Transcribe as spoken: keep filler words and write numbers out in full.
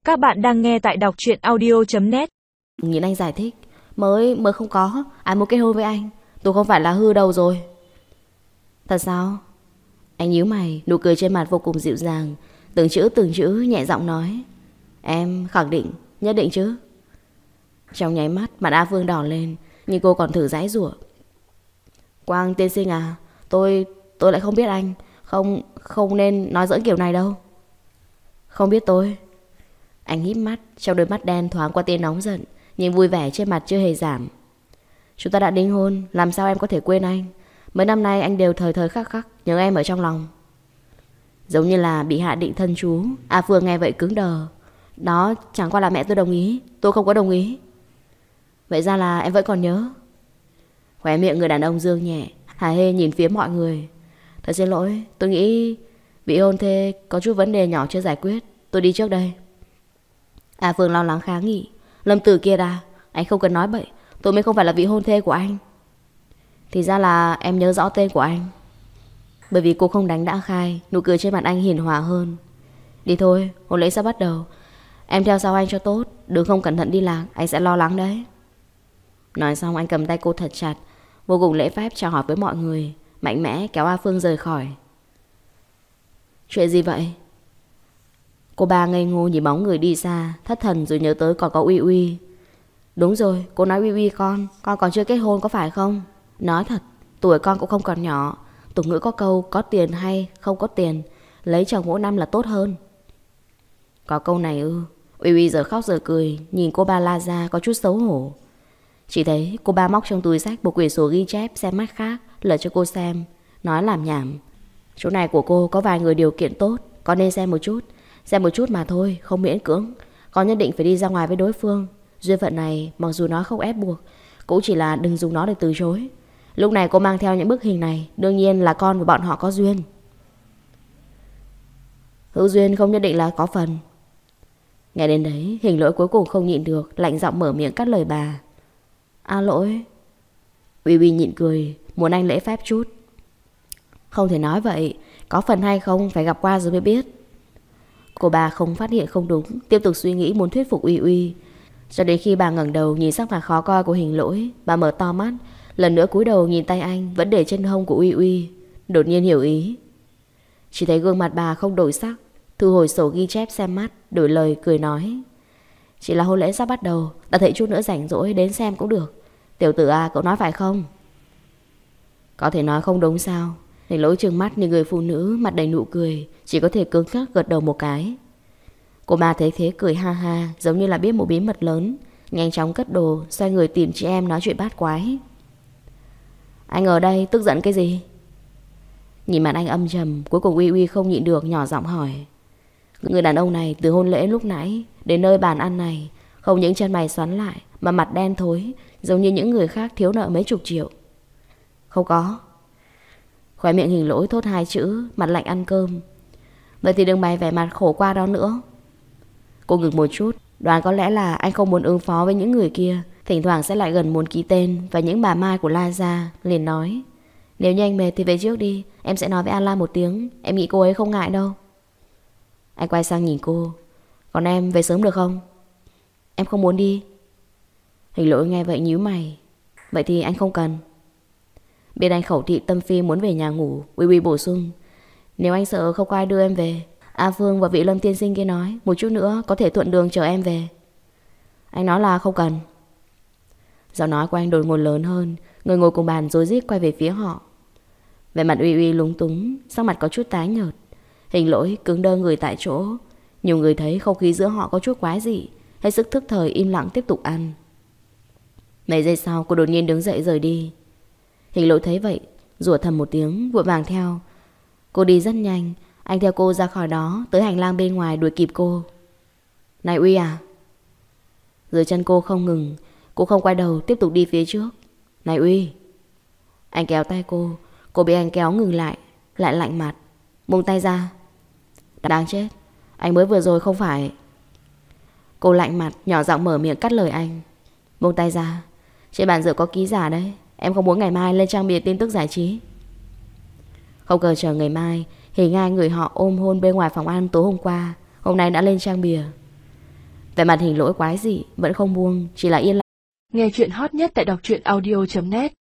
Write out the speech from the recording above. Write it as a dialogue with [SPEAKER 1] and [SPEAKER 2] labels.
[SPEAKER 1] Các bạn đang nghe tại đọc truyện audio chấm net.
[SPEAKER 2] Nhìn anh giải thích. Mới, mới không có. Ai muốn kết hôn với anh? Tôi không phải là hư đâu rồi. Thật sao? Anh nhíu mày, nụ cười trên mặt vô cùng dịu dàng. Từng chữ từng chữ nhẹ giọng nói. Em khẳng định, nhất định chứ? Trong nháy mắt mặt A Phương đỏ lên, nhưng cô còn thử giãy giụa. Quang tiên sinh à, Tôi, tôi lại không biết anh. Không, không nên nói giỡn kiểu này đâu. Không biết tôi? Anh híp mắt, trong đôi mắt đen thoáng qua tia nóng giận, nhưng vui vẻ trên mặt chưa hề giảm. Chúng ta đã đính hôn, làm sao em có thể quên anh? Mấy năm nay anh đều thời thời khắc khắc nhớ em ở trong lòng. Giống như là bị hạ định thân chú. A Phương nghe vậy cứng đờ. Đó chẳng qua là mẹ tôi đồng ý. Tôi không có đồng ý. Vậy ra là em vẫn còn nhớ. Khóe miệng người đàn ông dương nhẹ, hả hê nhìn phía mọi người. Thật xin lỗi, tôi nghĩ vị hôn thê có chút vấn đề nhỏ chưa giải quyết. Tôi đi trước đây. A Phương lo lắng kháng nghị. Lâm Tử kia đã, anh không cần nói bậy. Tôi mới không phải là vị hôn thê của anh. Thì ra là em nhớ rõ tên của anh. Bởi vì cô không đánh đã khai, nụ cười trên mặt anh hiền hòa hơn. Đi thôi, hôn lễ sắp bắt đầu. Em theo sau anh cho tốt. Đừng không cẩn thận đi lạc, anh sẽ lo lắng đấy. Nói xong anh cầm tay cô thật chặt, vô cùng lễ phép chào hỏi với mọi người, mạnh mẽ kéo A Phương rời khỏi. Chuyện gì vậy? Cô ba ngây ngô nhìn bóng người đi xa, thất thần rồi nhớ tới còn có Uy Uy. Đúng rồi, cô nói Uy Uy con, con còn chưa kết hôn có phải không? Nói thật, tuổi con cũng không còn nhỏ. Tục ngữ có câu có tiền hay không có tiền, lấy chồng mỗi năm là tốt hơn. Có câu này ư? Uy Uy giờ khóc giờ cười, nhìn cô ba la ra có chút xấu hổ. Chỉ thấy cô ba móc trong túi sách một quyển sổ ghi chép xem mắt khác, lật cho cô xem, nói làm nhảm. Chỗ này của cô có vài người điều kiện tốt, con nên xem một chút. Xem một chút mà thôi, không miễn cưỡng. Con nhất định phải đi ra ngoài với đối phương. Duyên phận này mặc dù nó không ép buộc, cũng chỉ là đừng dùng nó để từ chối. Lúc này cô mang theo những bức hình này, đương nhiên là con và bọn họ có duyên. Hữu duyên không nhất định là có phần. Nghe đến đấy, Hình Lỗi cuối cùng không nhịn được, lạnh giọng mở miệng cắt lời bà. A Lỗi. Uy Uy nhịn cười, muốn anh lễ phép chút. Không thể nói vậy, có phần hay không phải gặp qua rồi mới biết. Cô bà không phát hiện không đúng, tiếp tục suy nghĩ muốn thuyết phục Uy Uy. Cho đến khi bà ngẩng đầu nhìn sắc mặt khó coi của Hình Lỗi, bà mở to mắt, lần nữa cúi đầu nhìn tay anh vẫn để trên hông của Uy Uy, đột nhiên hiểu ý. Chỉ thấy gương mặt bà không đổi sắc, thu hồi sổ ghi chép xem mắt, đổi lời cười nói. Chỉ là hôn lễ sắp bắt đầu, ta thấy chút nữa rảnh rỗi đến xem cũng được. Tiểu tử à, cậu nói phải không? Có thể nói không đúng sao? Hình Lỗi trừng mắt như người phụ nữ mặt đầy nụ cười, chỉ có thể cứng khắc gật đầu một cái. Cô bà thấy thế cười ha ha, giống như là biết một bí mật lớn, nhanh chóng cất đồ, xoay người tìm chị em nói chuyện bát quái. Anh ở đây tức giận cái gì? Nhìn mặt anh âm trầm, cuối cùng Uy Uy không nhịn được nhỏ giọng hỏi. Người đàn ông này từ hôn lễ lúc nãy đến nơi bàn ăn này, không những chân mày xoắn lại mà mặt đen thối, giống như những người khác thiếu nợ mấy chục triệu. Không có. Khóe miệng Hình Lỗi thốt hai chữ, mặt lạnh ăn cơm. Vậy thì đừng bày vẻ mặt khổ qua đó nữa. Cô ngừng một chút, đoán có lẽ là anh không muốn ứng phó với những người kia, thỉnh thoảng sẽ lại gần muốn ký tên và những bà mai của La Gia, liền nói. Nếu như anh mệt thì về trước đi, em sẽ nói với An La một tiếng, em nghĩ cô ấy không ngại đâu. Anh quay sang nhìn cô. Còn em về sớm được không? Em không muốn đi. Hình Lỗi nghe vậy nhíu mày. Vậy thì anh không cần. Biết anh khẩu thị tâm phi muốn về nhà ngủ, Uy Uy bổ sung. Nếu anh sợ không có ai đưa em về, A Phương và vị Lâm tiên sinh kia nói một chút nữa có thể thuận đường chở em về. Anh nói là không cần. Giọng nói của anh đột ngột lớn hơn, người ngồi cùng bàn rối rít quay về phía họ. Về mặt Uy Uy lúng túng, sắc mặt có chút tái nhợt. Hình Lỗi cứng đơ người tại chỗ. Nhiều người thấy không khí giữa họ có chút quái dị, hết sức thức thời im lặng tiếp tục ăn. Mấy giây sau cô đột nhiên đứng dậy rời đi. Hình Lỗi thấy vậy, rủa thầm một tiếng, vội vàng theo. Cô đi rất nhanh, anh theo cô ra khỏi đó, tới hành lang bên ngoài đuổi kịp cô. Này Uy à? Dưới chân cô không ngừng, cô không quay đầu tiếp tục đi phía trước. Này Uy. Anh kéo tay cô, cô bị anh kéo ngừng lại, lại lạnh mặt. Buông tay ra. Đáng chết, anh mới vừa rồi không phải. Cô lạnh mặt, nhỏ giọng mở miệng cắt lời anh. Buông tay ra, trên bàn rượu có ký giả đấy. Em không muốn ngày mai lên trang bìa tin tức giải trí. Không cần chờ ngày mai, hình hai người họ ôm hôn bên ngoài phòng ăn tối hôm qua, hôm nay đã lên trang bìa. Về mặt Hình Lỗi quái dị vẫn không buông, chỉ là yên lặng.
[SPEAKER 1] Nghe chuyện hot nhất tại đọc truyện audio chấm net.